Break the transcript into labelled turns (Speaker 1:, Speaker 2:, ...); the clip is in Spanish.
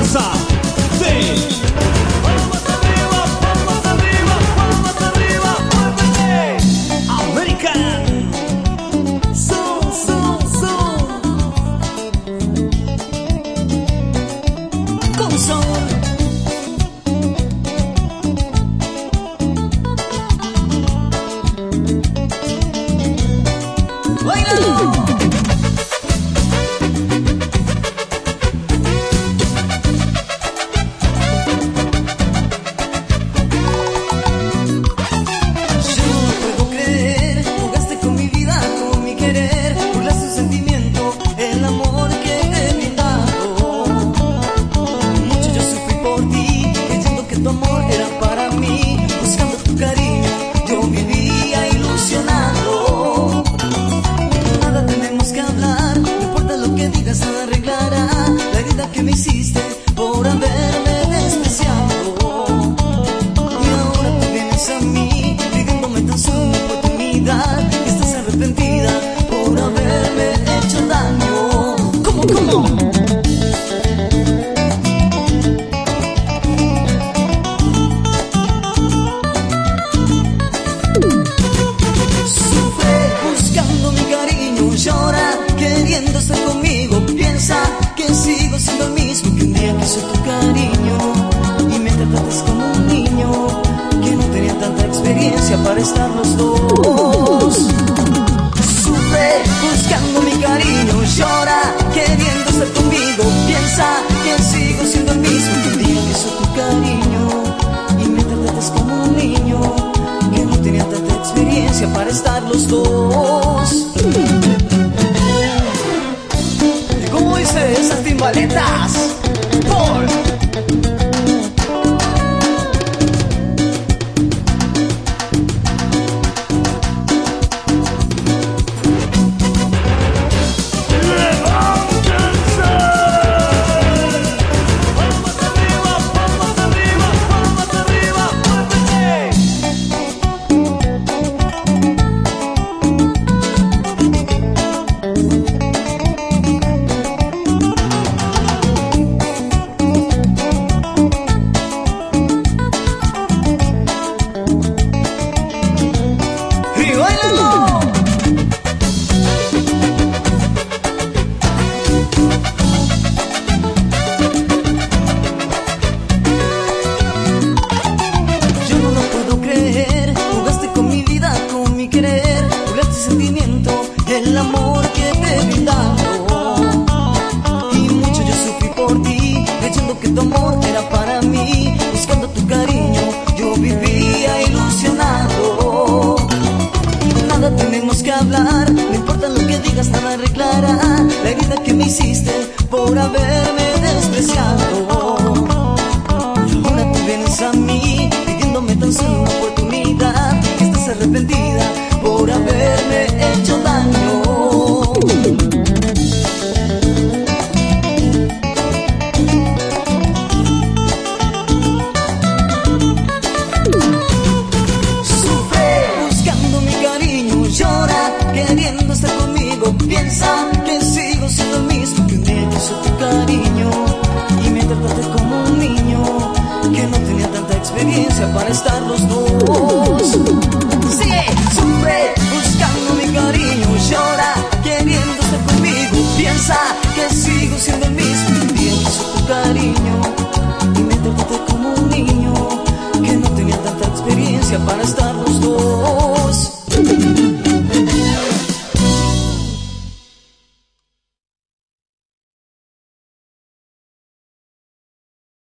Speaker 1: salsa. Sí. Palmas arriba, palmas arriba, palmas arriba, fuerte. American. Son, son, son. Con son. ¡Bailalo!
Speaker 2: Que me hiciste por haberme despreciado, y ahora tú vienes a mí pidiéndome tan solo una oportunidad. Estás arrepentida por haberme hecho daño. ¿Cómo? Sufre buscando mi cariño, llora queriendo estar conmigo, piensa que sigo siendo el mismo que un día quiso tu cariño, y me trataste como un niño que no tenía tanta experiencia para estar los dos. Sufre buscando mi cariño, llora queriendo estar conmigo, piensa que sigo siendo el mismo que un día quiso tu cariño, y me trataste como un niño que no tenía tanta experiencia para estar los dos. ¿Cómo dice esas timbaletas? Por el amor que te he brindado, y mucho yo sufrí por ti, creyendo que tu amor era para mí, buscando tu cariño, yo vivía ilusionado. Nada tenemos que hablar, no importa lo que digas, nada arreglará la herida que me hiciste por haberme despreciado. Y ahora tú vienes a mí pidiéndome tan solo una oportunidad, que estás arrepentida por haberme hecho daño. Sufre buscando mi cariño, llora queriendo estar conmigo, piensa que sigo siendo el mismo que un día quiso tu cariño, y me trataste como un niño que no tenía tanta experiencia para estar los dos. Sigue, sufre buscando mi cariño, llora queriendo estar conmigo, piensa que sigo siendo el mismo que un día quiso tu cariño, y me trataste como un niño que no tenía tanta experiencia para estar los dos.